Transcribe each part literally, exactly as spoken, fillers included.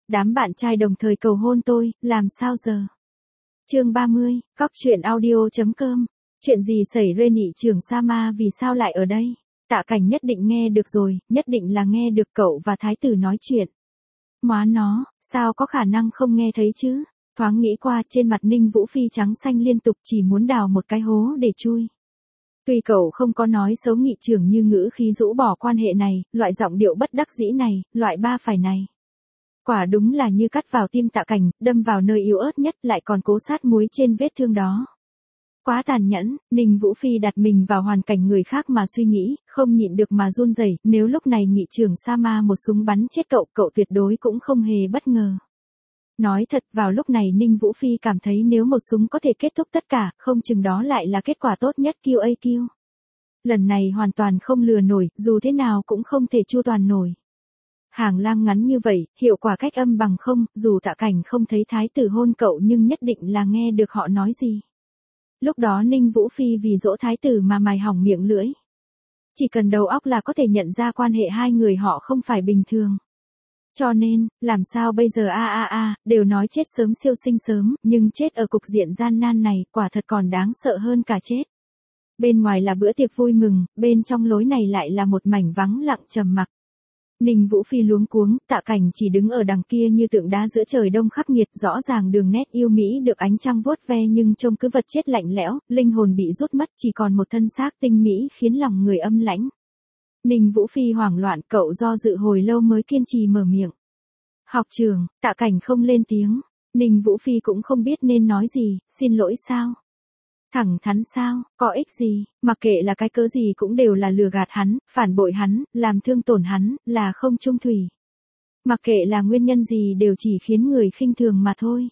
Đám bạn trai đồng thời cầu hôn tôi, làm sao giờ? Chương ba mươi, cóc truyện audio chấm com. Chuyện gì xảy ra nhị trưởng Sama vì sao lại ở đây? Tạ Cảnh nhất định nghe được rồi, nhất định là nghe được cậu và thái tử nói chuyện. Móa nó, sao có khả năng không nghe thấy chứ? Thoáng nghĩ qua, trên mặt Ninh Vũ Phi trắng xanh liên tục, chỉ muốn đào một cái hố để chui. Tuy cậu không có nói xấu nghị trưởng như ngữ khí rũ bỏ quan hệ này, loại giọng điệu bất đắc dĩ này, loại ba phải này. Quả đúng là như cắt vào tim Tạ Cảnh, đâm vào nơi yếu ớt nhất, lại còn cố sát muối trên vết thương đó. Quá tàn nhẫn, Ninh Vũ Phi đặt mình vào hoàn cảnh người khác mà suy nghĩ, không nhịn được mà run rẩy. Nếu lúc này nghị trưởng Sama một súng bắn chết cậu, cậu tuyệt đối cũng không hề bất ngờ. Nói thật, vào lúc này Ninh Vũ Phi cảm thấy nếu một súng có thể kết thúc tất cả, không chừng đó lại là kết quả tốt nhất kiu ây kiu. Lần này hoàn toàn không lừa nổi, dù thế nào cũng không thể chu toàn nổi. Hàng lang ngắn như vậy, hiệu quả cách âm bằng không, dù Tạ Cảnh không thấy thái tử hôn cậu nhưng nhất định là nghe được họ nói gì. Lúc đó Ninh Vũ Phi vì dỗ thái tử mà mài hỏng miệng lưỡi. Chỉ cần đầu óc là có thể nhận ra quan hệ hai người họ không phải bình thường. Cho nên, làm sao bây giờ a a a, đều nói chết sớm siêu sinh sớm, nhưng chết ở cục diện gian nan này, quả thật còn đáng sợ hơn cả chết. Bên ngoài là bữa tiệc vui mừng, bên trong lối này lại là một mảnh vắng lặng trầm mặc. Ninh Vũ Phi luống cuống, Tạ Cảnh chỉ đứng ở đằng kia như tượng đá giữa trời đông khắc nghiệt, rõ ràng đường nét yêu mỹ được ánh trăng vuốt ve nhưng trông cứ vật chết lạnh lẽo, linh hồn bị rút mất, chỉ còn một thân xác tinh mỹ khiến lòng người âm lãnh. Ninh Vũ Phi hoảng loạn, cậu do dự hồi lâu mới kiên trì mở miệng. Học trưởng, Tạ Cảnh không lên tiếng. Ninh Vũ Phi cũng không biết nên nói gì, xin lỗi sao? Thẳng thắn sao, có ích gì, mặc kệ là cái cớ gì cũng đều là lừa gạt hắn, phản bội hắn, làm thương tổn hắn, là không trung thủy. Mặc kệ là nguyên nhân gì đều chỉ khiến người khinh thường mà thôi.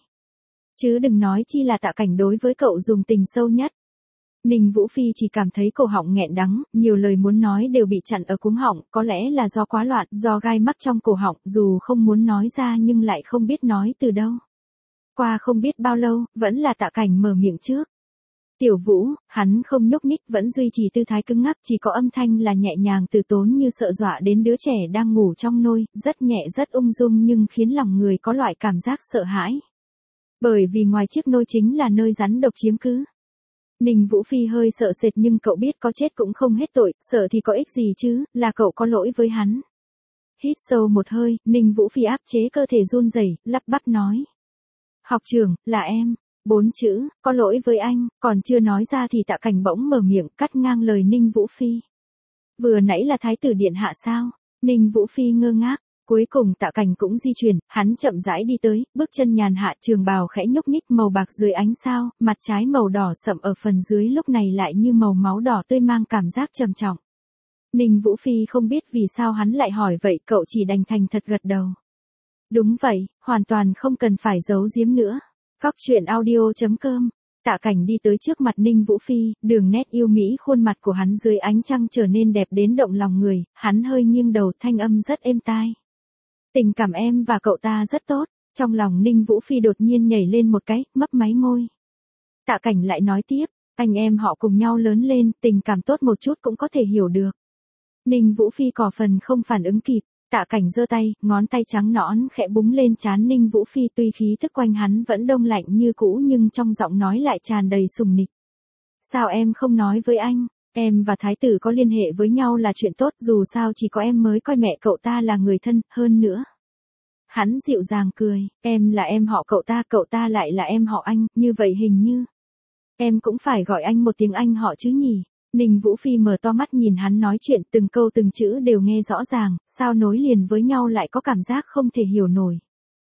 Chứ đừng nói chi là Tạ Cảnh đối với cậu dùng tình sâu nhất. Ninh Vũ Phi chỉ cảm thấy cổ họng nghẹn đắng, nhiều lời muốn nói đều bị chặn ở cuống họng, có lẽ là do quá loạn, do gai mắc trong cổ họng, dù không muốn nói ra nhưng lại không biết nói từ đâu. Qua không biết bao lâu, vẫn là Tạ Cảnh mở miệng trước. Tiểu Vũ, hắn không nhúc nhích, vẫn duy trì tư thái cứng ngắc, chỉ có âm thanh là nhẹ nhàng từ tốn như sợ dọa đến đứa trẻ đang ngủ trong nôi, rất nhẹ rất ung dung nhưng khiến lòng người có loại cảm giác sợ hãi. Bởi vì ngoài chiếc nôi chính là nơi rắn độc chiếm cứ. Ninh Vũ Phi hơi sợ sệt nhưng cậu biết có chết cũng không hết tội, sợ thì có ích gì chứ, là cậu có lỗi với hắn. Hít sâu một hơi, Ninh Vũ Phi áp chế cơ thể run rẩy, lắp bắp nói. Học trưởng, là em. Bốn chữ, có lỗi với anh, còn chưa nói ra thì Tạ Cảnh bỗng mở miệng cắt ngang lời Ninh Vũ Phi. Vừa nãy là thái tử điện hạ sao? Ninh Vũ Phi ngơ ngác, cuối cùng Tạ Cảnh cũng di chuyển, hắn chậm rãi đi tới, bước chân nhàn hạ, trường bào khẽ nhúc nhích màu bạc dưới ánh sao, mặt trái màu đỏ sậm ở phần dưới lúc này lại như màu máu đỏ tươi mang cảm giác trầm trọng. Ninh Vũ Phi không biết vì sao hắn lại hỏi vậy, cậu chỉ đành thành thật gật đầu. Đúng vậy, hoàn toàn không cần phải giấu giếm nữa. Cóc truyện audio chấm com. Tạ Cảnh đi tới trước mặt Ninh Vũ Phi, đường nét yêu mỹ khuôn mặt của hắn dưới ánh trăng trở nên đẹp đến động lòng người, hắn hơi nghiêng đầu, thanh âm rất êm tai. Tình cảm em và cậu ta rất tốt, trong lòng Ninh Vũ Phi đột nhiên nhảy lên một cái, mấp máy môi. Tạ Cảnh lại nói tiếp, anh em họ cùng nhau lớn lên, tình cảm tốt một chút cũng có thể hiểu được. Ninh Vũ Phi cỏ phần không phản ứng kịp. Tạ Cảnh giơ tay, ngón tay trắng nõn khẽ búng lên trán Ninh Vũ Phi, tuy khí thức quanh hắn vẫn đông lạnh như cũ nhưng trong giọng nói lại tràn đầy sùng nịch. Sao em không nói với anh, em và thái tử có liên hệ với nhau là chuyện tốt, dù sao chỉ có em mới coi mẹ cậu ta là người thân, hơn nữa. Hắn dịu dàng cười, em là em họ cậu ta, cậu ta lại là em họ anh, như vậy hình như. Em cũng phải gọi anh một tiếng anh họ chứ nhỉ. Ninh Vũ Phi mở to mắt nhìn hắn nói chuyện, từng câu từng chữ đều nghe rõ ràng, sao nối liền với nhau lại có cảm giác không thể hiểu nổi.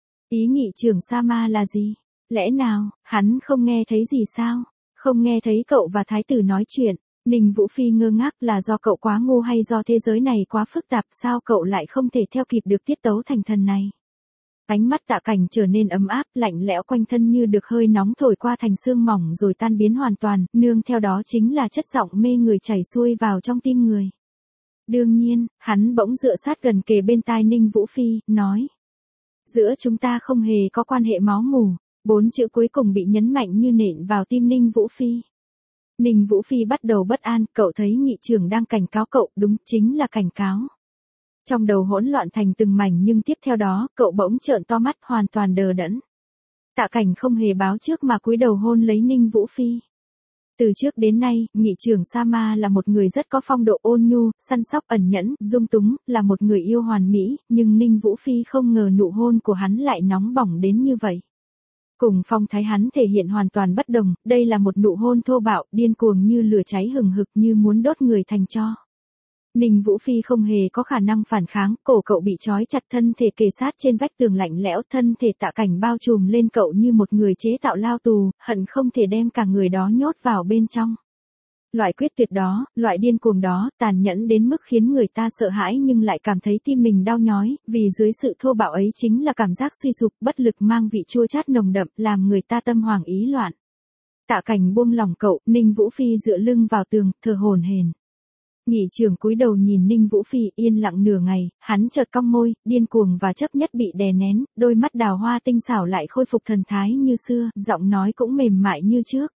Ý nghị trưởng Sama là gì? Lẽ nào, hắn không nghe thấy gì sao? Không nghe thấy cậu và thái tử nói chuyện. Ninh Vũ Phi ngơ ngác, là do cậu quá ngu hay do thế giới này quá phức tạp, sao cậu lại không thể theo kịp được tiết tấu thành thần này? Ánh mắt Tạ Cảnh trở nên ấm áp, lạnh lẽo quanh thân như được hơi nóng thổi qua thành sương mỏng rồi tan biến hoàn toàn, nương theo đó chính là chất giọng mê người chảy xuôi vào trong tim người. Đương nhiên, hắn bỗng dựa sát gần kề bên tai Ninh Vũ Phi, nói. Giữa chúng ta không hề có quan hệ máu mủ, bốn chữ cuối cùng bị nhấn mạnh như nện vào tim Ninh Vũ Phi. Ninh Vũ Phi bắt đầu bất an, cậu thấy nghị trưởng đang cảnh cáo cậu, đúng chính là cảnh cáo. Trong đầu hỗn loạn thành từng mảnh nhưng tiếp theo đó, cậu bỗng trợn to mắt hoàn toàn đờ đẫn. Tạ Cảnh không hề báo trước mà cúi đầu hôn lấy Ninh Vũ Phi. Từ trước đến nay, nghị trưởng Sama là một người rất có phong độ ôn nhu, săn sóc ẩn nhẫn, dung túng, là một người yêu hoàn mỹ, nhưng Ninh Vũ Phi không ngờ nụ hôn của hắn lại nóng bỏng đến như vậy. Cùng phong thái hắn thể hiện hoàn toàn bất đồng, đây là một nụ hôn thô bạo, điên cuồng như lửa cháy hừng hực như muốn đốt người thành tro. Ninh Vũ Phi không hề có khả năng phản kháng, cổ cậu bị trói chặt, thân thể kề sát trên vách tường lạnh lẽo, thân thể Tạ Cảnh bao trùm lên cậu như một người chế tạo lao tù, hận không thể đem cả người đó nhốt vào bên trong. Loại quyết tuyệt đó, loại điên cuồng đó, tàn nhẫn đến mức khiến người ta sợ hãi nhưng lại cảm thấy tim mình đau nhói, vì dưới sự thô bạo ấy chính là cảm giác suy sụp, bất lực mang vị chua chát nồng đậm, làm người ta tâm hoảng ý loạn. Tạ Cảnh buông lỏng cậu, Ninh Vũ Phi dựa lưng vào tường, thở hổn hển. Nghị trưởng cúi đầu nhìn Ninh Vũ Phi yên lặng nửa ngày, hắn chợt cong môi, điên cuồng và chấp nhất bị đè nén, đôi mắt đào hoa tinh xảo lại khôi phục thần thái như xưa, giọng nói cũng mềm mại như trước.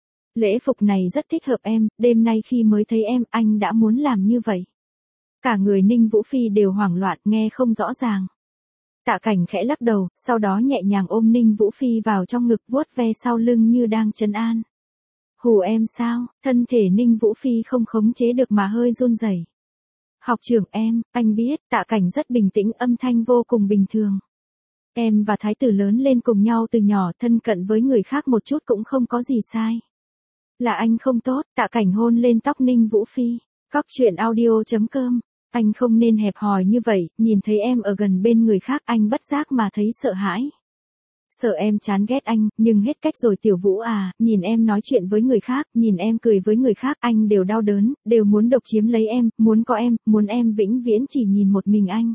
Lễ phục này rất thích hợp em, đêm nay khi mới thấy em, anh đã muốn làm như vậy. Cả người Ninh Vũ Phi đều hoảng loạn, nghe không rõ ràng. Tạ Cảnh khẽ lắc đầu, sau đó nhẹ nhàng ôm Ninh Vũ Phi vào trong ngực, vuốt ve sau lưng như đang trấn an. Hù em sao? Thân thể Ninh Vũ Phi không khống chế được mà hơi run rẩy. Học trưởng em, anh biết, Tạ Cảnh rất bình tĩnh, âm thanh vô cùng bình thường. Em và thái tử lớn lên cùng nhau từ nhỏ, thân cận với người khác một chút cũng không có gì sai. Là anh không tốt, Tạ Cảnh hôn lên tóc Ninh Vũ Phi. Cóc truyện audio chấm com. Anh không nên hẹp hòi như vậy, nhìn thấy em ở gần bên người khác anh bất giác mà thấy sợ hãi. Sợ em chán ghét anh, nhưng hết cách rồi Tiểu Vũ à, nhìn em nói chuyện với người khác, nhìn em cười với người khác, anh đều đau đớn, đều muốn độc chiếm lấy em, muốn có em, muốn em vĩnh viễn chỉ nhìn một mình anh.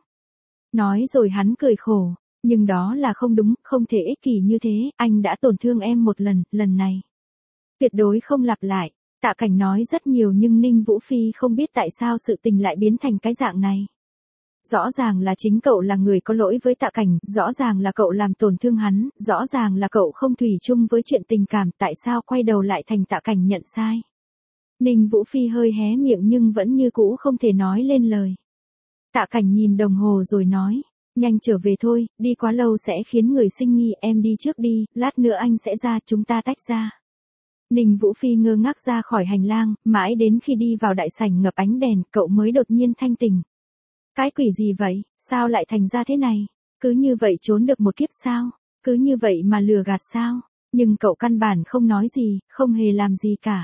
Nói rồi hắn cười khổ, nhưng đó là không đúng, không thể ích kỷ như thế, anh đã tổn thương em một lần, lần này tuyệt đối không lặp lại. Tạ Cảnh nói rất nhiều nhưng Ninh Vũ Phi không biết tại sao sự tình lại biến thành cái dạng này. Rõ ràng là chính cậu là người có lỗi với Tạ Cảnh, rõ ràng là cậu làm tổn thương hắn, rõ ràng là cậu không thủy chung với chuyện tình cảm, tại sao quay đầu lại thành Tạ Cảnh nhận sai. Ninh Vũ Phi hơi hé miệng nhưng vẫn như cũ không thể nói lên lời. Tạ Cảnh nhìn đồng hồ rồi nói, nhanh trở về thôi, đi quá lâu sẽ khiến người sinh nghi, em đi trước đi, lát nữa anh sẽ ra, chúng ta tách ra. Ninh Vũ Phi ngơ ngác ra khỏi hành lang, mãi đến khi đi vào đại sảnh ngập ánh đèn, cậu mới đột nhiên thanh tỉnh. Cái quỷ gì vậy, sao lại thành ra thế này? Cứ như vậy trốn được một kiếp sao? Cứ như vậy mà lừa gạt sao? Nhưng cậu căn bản không nói gì, không hề làm gì cả.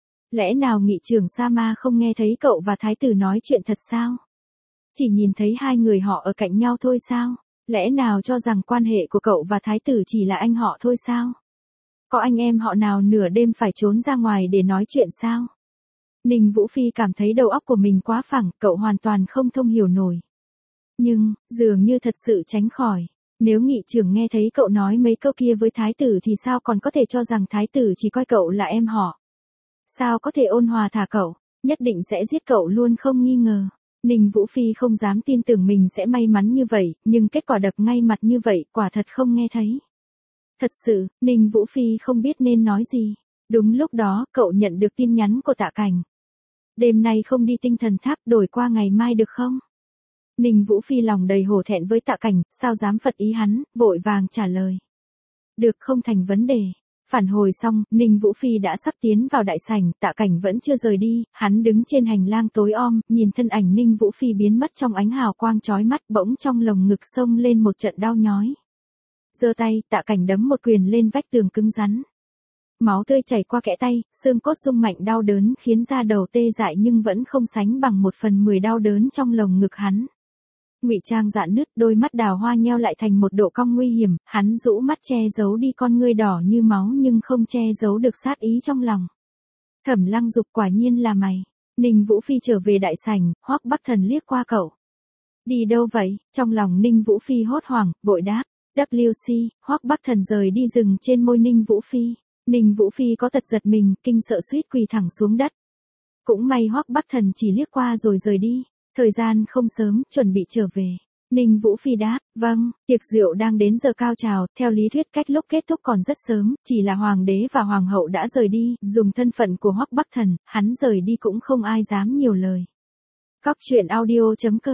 Lẽ nào nghị trưởng Sama không nghe thấy cậu và thái tử nói chuyện thật sao? Chỉ nhìn thấy hai người họ ở cạnh nhau thôi sao? Lẽ nào cho rằng quan hệ của cậu và thái tử chỉ là anh họ thôi sao? Có anh em họ nào nửa đêm phải trốn ra ngoài để nói chuyện sao? Ninh Vũ Phi cảm thấy đầu óc của mình quá phẳng, cậu hoàn toàn không thông hiểu nổi. Nhưng, dường như thật sự tránh khỏi. Nếu nghị trưởng nghe thấy cậu nói mấy câu kia với thái tử thì sao còn có thể cho rằng thái tử chỉ coi cậu là em họ? Sao có thể ôn hòa thả cậu, nhất định sẽ giết cậu luôn không nghi ngờ. Ninh Vũ Phi không dám tin tưởng mình sẽ may mắn như vậy, nhưng kết quả đập ngay mặt như vậy, quả thật không nghe thấy. Thật sự, Ninh Vũ Phi không biết nên nói gì. Đúng lúc đó, cậu nhận được tin nhắn của Tạ Cảnh. Đêm nay không đi tinh thần tháp, đổi qua ngày mai được không? Ninh Vũ Phi lòng đầy hổ thẹn với Tạ Cảnh, sao dám phật ý hắn, vội vàng trả lời. Được, không thành vấn đề. Phản hồi xong, Ninh Vũ Phi đã sắp tiến vào đại sảnh, Tạ Cảnh vẫn chưa rời đi, hắn đứng trên hành lang tối om, nhìn thân ảnh Ninh Vũ Phi biến mất trong ánh hào quang chói mắt, bỗng trong lồng ngực xông lên một trận đau nhói. Giơ tay, Tạ Cảnh đấm một quyền lên vách tường cứng rắn. Máu tươi chảy qua kẽ tay, xương cốt rung mạnh đau đớn khiến da đầu tê dại nhưng vẫn không sánh bằng một phần mười đau đớn trong lồng ngực hắn. Ngụy trang rạn nứt, đôi mắt đào hoa nheo lại thành một độ cong nguy hiểm, hắn rũ mắt che giấu đi con ngươi đỏ như máu nhưng không che giấu được sát ý trong lòng. Thẩm Lăng Dục, quả nhiên là mày. Ninh Vũ Phi trở về đại sảnh, Hoắc Bắc Thần liếc qua cậu. Đi đâu vậy? Trong lòng Ninh Vũ Phi hốt hoảng, vội đáp. vê xê, Hoắc Bắc Thần rời đi dừng trên môi Ninh Vũ Phi. Ninh Vũ Phi có tật giật mình, kinh sợ suýt quỳ thẳng xuống đất. Cũng may Hoắc Bắc Thần chỉ liếc qua rồi rời đi. Thời gian không sớm, chuẩn bị trở về. Ninh Vũ Phi đáp, vâng, tiệc rượu đang đến giờ cao trào, theo lý thuyết cách lúc kết thúc còn rất sớm, chỉ là hoàng đế và hoàng hậu đã rời đi, dùng thân phận của Hoắc Bắc Thần, hắn rời đi cũng không ai dám nhiều lời. Cóc truyện audio chấm com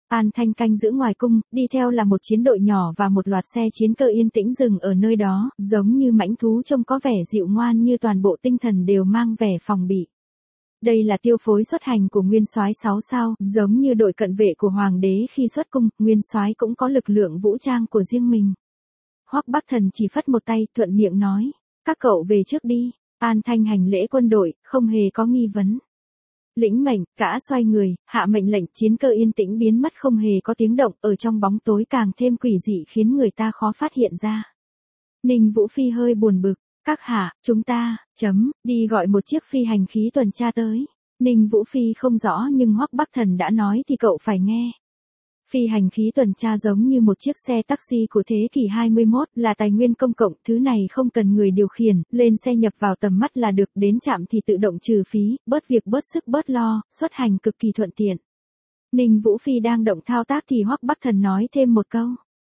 An Thanh canh giữ ngoài cung, đi theo là một chiến đội nhỏ và một loạt xe chiến cơ yên tĩnh dừng ở nơi đó, giống như mãnh thú trông có vẻ dịu ngoan như toàn bộ tinh thần đều mang vẻ phòng bị. Đây là tiêu phối xuất hành của nguyên soái sáu sao, giống như đội cận vệ của hoàng đế khi xuất cung, nguyên soái cũng có lực lượng vũ trang của riêng mình. Hoắc Bắc Thần chỉ phất một tay, thuận miệng nói, các cậu về trước đi. An Thanh hành lễ quân đội, không hề có nghi vấn. Lĩnh mệnh, cả xoay người, hạ mệnh lệnh, chiến cơ yên tĩnh biến mất không hề có tiếng động, ở trong bóng tối càng thêm quỷ dị khiến người ta khó phát hiện ra. Ninh Vũ Phi hơi buồn bực, các hạ, chúng ta, chấm, đi gọi một chiếc phi hành khí tuần tra tới. Ninh Vũ Phi không rõ nhưng Hoắc Bắc Thần đã nói thì cậu phải nghe. Phi hành khí tuần tra giống như một chiếc xe taxi của thế kỷ hai mươi mốt, là tài nguyên công cộng, thứ này không cần người điều khiển, lên xe nhập vào tầm mắt là được, đến trạm thì tự động trừ phí, bớt việc bớt sức bớt lo, xuất hành cực kỳ thuận tiện. Ninh Vũ Phi đang động thao tác thì Hoắc Bắc Thần nói thêm một câu.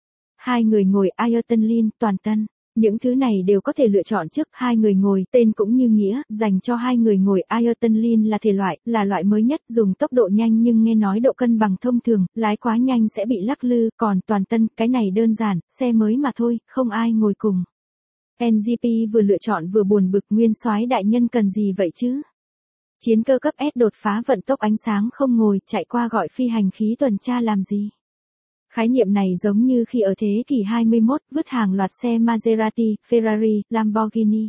Hai người ngồi Ayrton Lin, toàn tân. Những thứ này đều có thể lựa chọn trước, hai người ngồi, tên cũng như nghĩa, dành cho hai người ngồi Ayrton Lin là thể loại, là loại mới nhất, dùng tốc độ nhanh nhưng nghe nói độ cân bằng thông thường, lái quá nhanh sẽ bị lắc lư, còn toàn tân, cái này đơn giản, xe mới mà thôi, không ai ngồi cùng. en giê pê vừa lựa chọn vừa buồn bực, nguyên soái đại nhân cần gì vậy chứ? Chiến cơ cấp S đột phá vận tốc ánh sáng không ngồi, chạy qua gọi phi hành khí tuần tra làm gì? Khái niệm này giống như khi ở thế kỷ hai mươi mốt, vứt hàng loạt xe Maserati, Ferrari, Lamborghini.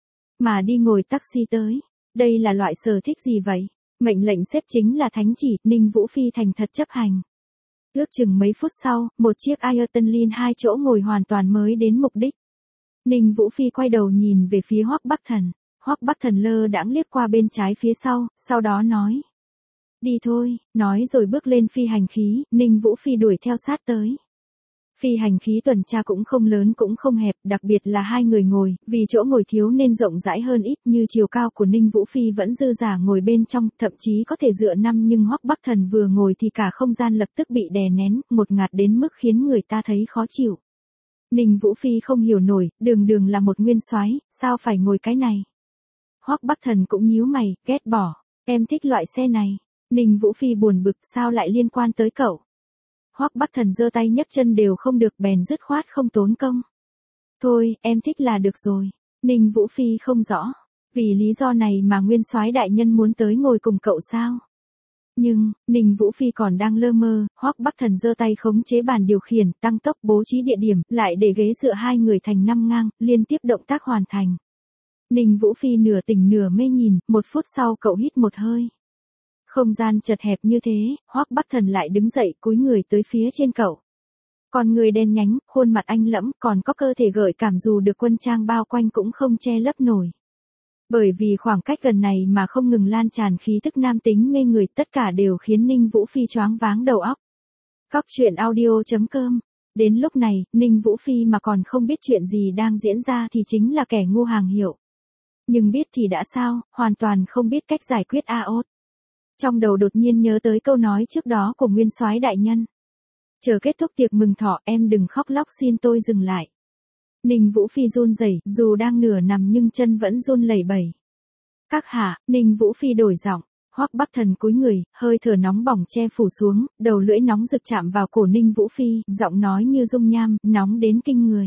Mà đi ngồi taxi tới. Đây là loại sở thích gì vậy? Mệnh lệnh xếp chính là thánh chỉ, Ninh Vũ Phi thành thật chấp hành. Ước chừng mấy phút sau, một chiếc Ayrton Lin hai chỗ ngồi hoàn toàn mới đến mục đích. Ninh Vũ Phi quay đầu nhìn về phía Hoắc Bắc Thần. Hoắc Bắc Thần lơ đãng liếc qua bên trái phía sau, sau đó nói. Đi thôi, nói rồi bước lên phi hành khí, Ninh Vũ Phi đuổi theo sát tới. Phi hành khí tuần tra cũng không lớn cũng không hẹp, đặc biệt là hai người ngồi, vì chỗ ngồi thiếu nên rộng rãi hơn ít, như chiều cao của Ninh Vũ Phi vẫn dư dả ngồi bên trong, thậm chí có thể dựa nằm, nhưng Hoắc Bắc Thần vừa ngồi thì cả không gian lập tức bị đè nén, ngột ngạt đến mức khiến người ta thấy khó chịu. Ninh Vũ Phi không hiểu nổi, đường đường là một nguyên soái, sao phải ngồi cái này? Hoắc Bắc Thần cũng nhíu mày, ghét bỏ, em thích loại xe này. Ninh Vũ Phi buồn bực, sao lại liên quan tới cậu? Hoắc Bắc Thần giơ tay nhấc chân đều không được, bèn dứt khoát không tốn công. Thôi, em thích là được rồi. Ninh Vũ Phi không rõ, vì lý do này mà nguyên soái đại nhân muốn tới ngồi cùng cậu sao? Nhưng, Ninh Vũ Phi còn đang lơ mơ, Hoắc Bắc Thần giơ tay khống chế bàn điều khiển, tăng tốc, bố trí địa điểm, lại để ghế dựa hai người thành năm ngang, liên tiếp động tác hoàn thành. Ninh Vũ Phi nửa tỉnh nửa mê nhìn, một phút sau cậu hít một hơi. Không gian chật hẹp như thế, Hoắc Bắc Thần lại đứng dậy, cúi người tới phía trên cậu. Con người đen nhánh, khuôn mặt anh lẫm, còn có cơ thể gợi cảm dù được quân trang bao quanh cũng không che lấp nổi. Bởi vì khoảng cách gần này mà không ngừng lan tràn khí tức nam tính mê người, tất cả đều khiến Ninh Vũ Phi choáng váng đầu óc. Cóc truyện audio chấm com. Đến lúc này, Ninh Vũ Phi mà còn không biết chuyện gì đang diễn ra thì chính là kẻ ngu hàng hiệu. Nhưng biết thì đã sao, hoàn toàn không biết cách giải quyết a ốt. Trong đầu đột nhiên nhớ tới câu nói trước đó của nguyên soái đại nhân. Chờ kết thúc tiệc mừng thọ, em đừng khóc lóc, xin tôi dừng lại. Ninh Vũ Phi run rẩy, dù đang nửa nằm nhưng chân vẫn run lẩy bẩy. Các hạ, Ninh Vũ Phi đổi giọng. Hoắc Bắc Thần cúi người, hơi thở nóng bỏng che phủ xuống, đầu lưỡi nóng rực chạm vào cổ Ninh Vũ Phi, giọng nói như dung nham, nóng đến kinh người.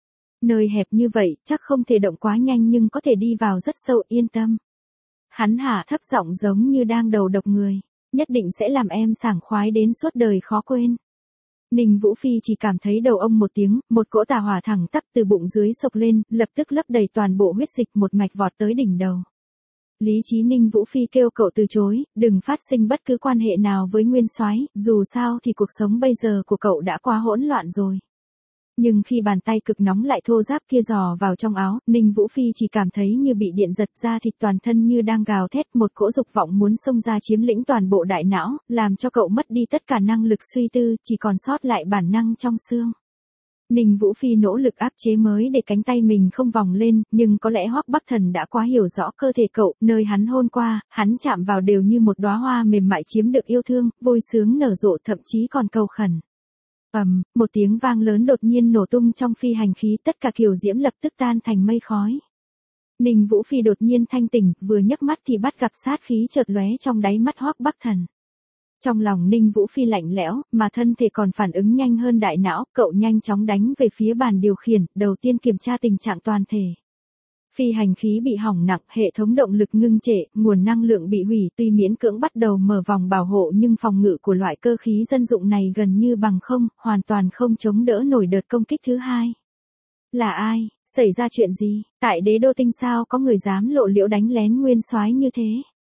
Nơi hẹp như vậy, chắc không thể động quá nhanh nhưng có thể đi vào rất sâu, yên tâm. Hắn hạ thấp giọng giống như đang đầu độc người, nhất định sẽ làm em sảng khoái đến suốt đời khó quên. Ninh Vũ Phi chỉ cảm thấy đầu ông một tiếng, một cỗ tà hỏa thẳng tắp từ bụng dưới sộc lên, lập tức lấp đầy toàn bộ huyết dịch, một mạch vọt tới đỉnh đầu. Lý trí Ninh Vũ Phi kêu cậu từ chối, đừng phát sinh bất cứ quan hệ nào với nguyên soái, dù sao thì cuộc sống bây giờ của cậu đã quá hỗn loạn rồi. Nhưng khi bàn tay cực nóng lại thô ráp kia dò vào trong áo, Ninh Vũ Phi chỉ cảm thấy như bị điện giật ra thịt, toàn thân như đang gào thét, một cỗ dục vọng muốn xông ra chiếm lĩnh toàn bộ đại não, làm cho cậu mất đi tất cả năng lực suy tư, chỉ còn sót lại bản năng trong xương. Ninh Vũ Phi nỗ lực áp chế mới để cánh tay mình không vòng lên, nhưng có lẽ Hoắc Bắc Thần đã quá hiểu rõ cơ thể cậu, nơi hắn hôn qua, hắn chạm vào đều như một đóa hoa mềm mại chiếm được yêu thương, vui sướng nở rộ, thậm chí còn cầu khẩn. Ầm, um, một tiếng vang lớn đột nhiên nổ tung trong phi hành khí, tất cả kiều diễm lập tức tan thành mây khói. Ninh Vũ Phi đột nhiên thanh tỉnh, vừa nhấc mắt thì bắt gặp sát khí chợt lóe trong đáy mắt Hoắc Bắc Thần. Trong lòng Ninh Vũ Phi lạnh lẽo, mà thân thể còn phản ứng nhanh hơn đại não, cậu nhanh chóng đánh về phía bàn điều khiển, đầu tiên kiểm tra tình trạng toàn thể. Phi hành khí bị hỏng nặng, hệ thống động lực ngưng trệ, nguồn năng lượng bị hủy, tuy miễn cưỡng bắt đầu mở vòng bảo hộ nhưng phòng ngự của loại cơ khí dân dụng này gần như bằng không, hoàn toàn không chống đỡ nổi đợt công kích thứ hai. Là ai? Xảy ra chuyện gì? Tại đế đô tinh sao có người dám lộ liễu đánh lén nguyên soái như thế?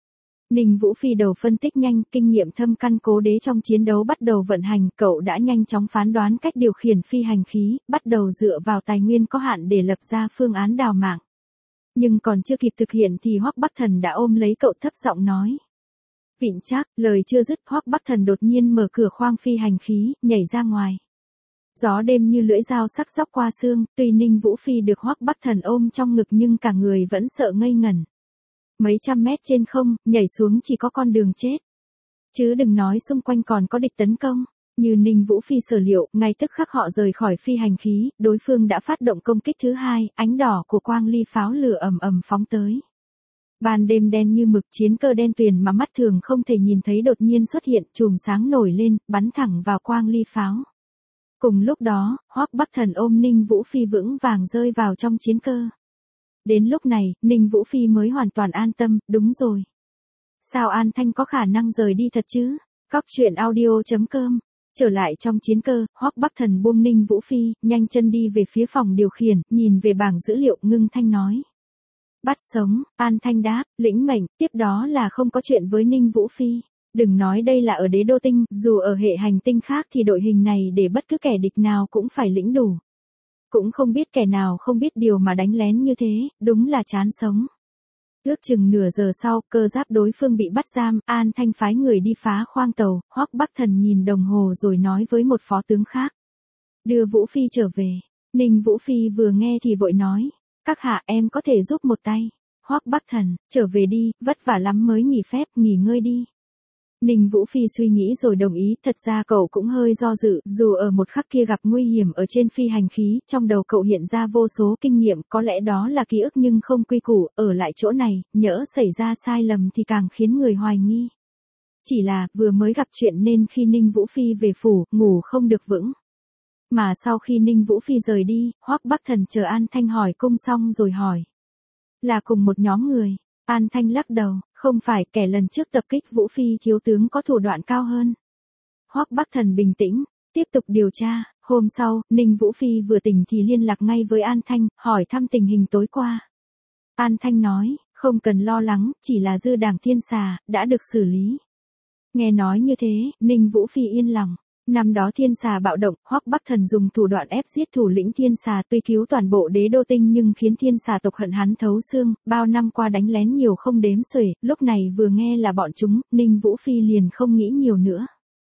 Ninh Vũ Phi đầu phân tích nhanh, kinh nghiệm thâm căn cố đế trong chiến đấu bắt đầu vận hành, cậu đã nhanh chóng phán đoán cách điều khiển phi hành khí, bắt đầu dựa vào tài nguyên có hạn để lập ra phương án đào mạng. Nhưng còn chưa kịp thực hiện thì Hoắc Bắc Thần đã ôm lấy cậu thấp giọng nói. Vịn Trác, lời chưa dứt Hoắc Bắc Thần đột nhiên mở cửa khoang phi hành khí, nhảy ra ngoài. Gió đêm như lưỡi dao sắc xóc qua xương, tuy Ninh Vũ Phi được Hoắc Bắc Thần ôm trong ngực nhưng cả người vẫn sợ ngây ngẩn. Mấy trăm mét trên không, nhảy xuống chỉ có con đường chết. Chứ đừng nói xung quanh còn có địch tấn công. Như Ninh Vũ Phi sở liệu, ngay tức khắc họ rời khỏi phi hành khí, đối phương đã phát động công kích thứ hai, ánh đỏ của quang ly pháo lửa ầm ầm phóng tới. Ban đêm đen như mực, chiến cơ đen tuyền mà mắt thường không thể nhìn thấy đột nhiên xuất hiện, chùm sáng nổi lên, bắn thẳng vào quang ly pháo. Cùng lúc đó, Hoắc Bắc Thần ôm Ninh Vũ Phi vững vàng rơi vào trong chiến cơ. Đến lúc này, Ninh Vũ Phi mới hoàn toàn an tâm, đúng rồi. Sao An Thanh có khả năng rời đi thật chứ? Cóc truyện audio chấm com. Trở lại trong chiến cơ, Hoắc Bắc Thần buông Ninh Vũ Phi, nhanh chân đi về phía phòng điều khiển, nhìn về bảng dữ liệu, ngưng thanh nói. Bắt sống, An Thanh đáp, lĩnh mệnh, tiếp đó là không có chuyện với Ninh Vũ Phi. Đừng nói đây là ở đế đô tinh, dù ở hệ hành tinh khác thì đội hình này để bất cứ kẻ địch nào cũng phải lĩnh đủ. Cũng không biết kẻ nào không biết điều mà đánh lén như thế, đúng là chán sống. Ước chừng nửa giờ sau, cơ giáp đối phương bị bắt giam, An Thanh phái người đi phá khoang tàu, Hoắc Bắc Thần nhìn đồng hồ rồi nói với một phó tướng khác. Đưa Vũ Phi trở về. Ninh Vũ Phi vừa nghe thì vội nói. Các hạ em có thể giúp một tay. Hoắc Bắc Thần, trở về đi, vất vả lắm mới nghỉ phép, nghỉ ngơi đi. Ninh Vũ Phi suy nghĩ rồi đồng ý, thật ra cậu cũng hơi do dự, dù ở một khắc kia gặp nguy hiểm ở trên phi hành khí, trong đầu cậu hiện ra vô số kinh nghiệm, có lẽ đó là ký ức nhưng không quy củ, ở lại chỗ này, nhỡ xảy ra sai lầm thì càng khiến người hoài nghi. Chỉ là, vừa mới gặp chuyện nên khi Ninh Vũ Phi về phủ, ngủ không được vững. Mà sau khi Ninh Vũ Phi rời đi, Hoắc Bắc Thần chờ An Thanh hỏi cung xong rồi hỏi. Là cùng một nhóm người. An Thanh lắc đầu, không phải, kẻ lần trước tập kích Vũ Phi thiếu tướng có thủ đoạn cao hơn. Hoắc Bắc Thần bình tĩnh, tiếp tục điều tra, hôm sau, Ninh Vũ Phi vừa tỉnh thì liên lạc ngay với An Thanh, hỏi thăm tình hình tối qua. An Thanh nói, không cần lo lắng, chỉ là dư đảng thiên xà, đã được xử lý. Nghe nói như thế, Ninh Vũ Phi yên lòng. Năm đó thiên xà bạo động, Hoắc Bắc Thần dùng thủ đoạn ép giết thủ lĩnh thiên xà, tuy cứu toàn bộ đế đô tinh nhưng khiến thiên xà tộc hận hắn thấu xương, bao năm qua đánh lén nhiều không đếm xuể, lúc này vừa nghe là bọn chúng, Ninh Vũ Phi liền không nghĩ nhiều nữa.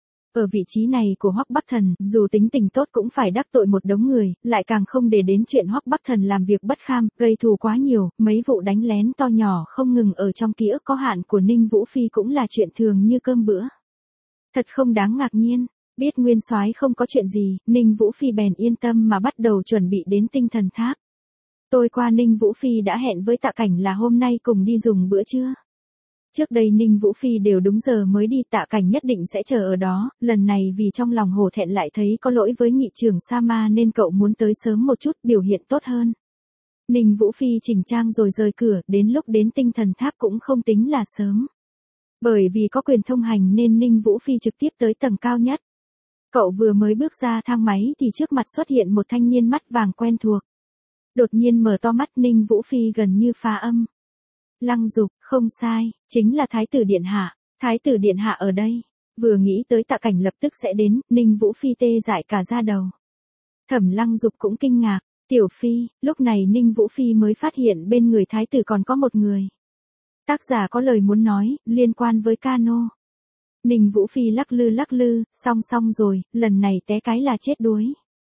Ở vị trí này của Hoắc Bắc Thần, dù tính tình tốt cũng phải đắc tội một đống người, lại càng không để đến chuyện Hoắc Bắc Thần làm việc bất kham, gây thù quá nhiều, mấy vụ đánh lén to nhỏ không ngừng ở trong ký ức có hạn của Ninh Vũ Phi cũng là chuyện thường như cơm bữa. Thật không đáng ngạc nhiên. Biết nguyên soái không có chuyện gì, Ninh Vũ Phi bèn yên tâm mà bắt đầu chuẩn bị đến tinh thần tháp. Tôi qua Ninh Vũ Phi đã hẹn với Tạ Cảnh là hôm nay cùng đi dùng bữa trưa. Trước đây Ninh Vũ Phi đều đúng giờ mới đi, Tạ Cảnh nhất định sẽ chờ ở đó, lần này vì trong lòng hổ thẹn lại thấy có lỗi với nghị trưởng Sa Ma nên cậu muốn tới sớm một chút, biểu hiện tốt hơn. Ninh Vũ Phi chỉnh trang rồi rời cửa, đến lúc đến tinh thần tháp cũng không tính là sớm. Bởi vì có quyền thông hành nên Ninh Vũ Phi trực tiếp tới tầng cao nhất. Cậu vừa mới bước ra thang máy thì trước mặt xuất hiện một thanh niên mắt vàng quen thuộc. Đột nhiên mở to mắt, Ninh Vũ Phi gần như phá âm. Lăng Dục, không sai, chính là Thái tử Điện Hạ. Thái tử Điện Hạ ở đây. Vừa nghĩ tới Tạ Cảnh lập tức sẽ đến, Ninh Vũ Phi tê dại cả da đầu. Thẩm Lăng Dục cũng kinh ngạc. Tiểu Phi, lúc này Ninh Vũ Phi mới phát hiện bên người Thái tử còn có một người. Tác giả có lời muốn nói, liên quan với Cano. Ninh Vũ Phi lắc lư lắc lư, xong xong rồi, lần này té cái là chết đuối.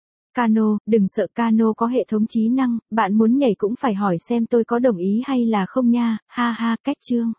Cano, đừng sợ, Cano có hệ thống trí năng, bạn muốn nhảy cũng phải hỏi xem tôi có đồng ý hay là không nha, ha ha, cách chương.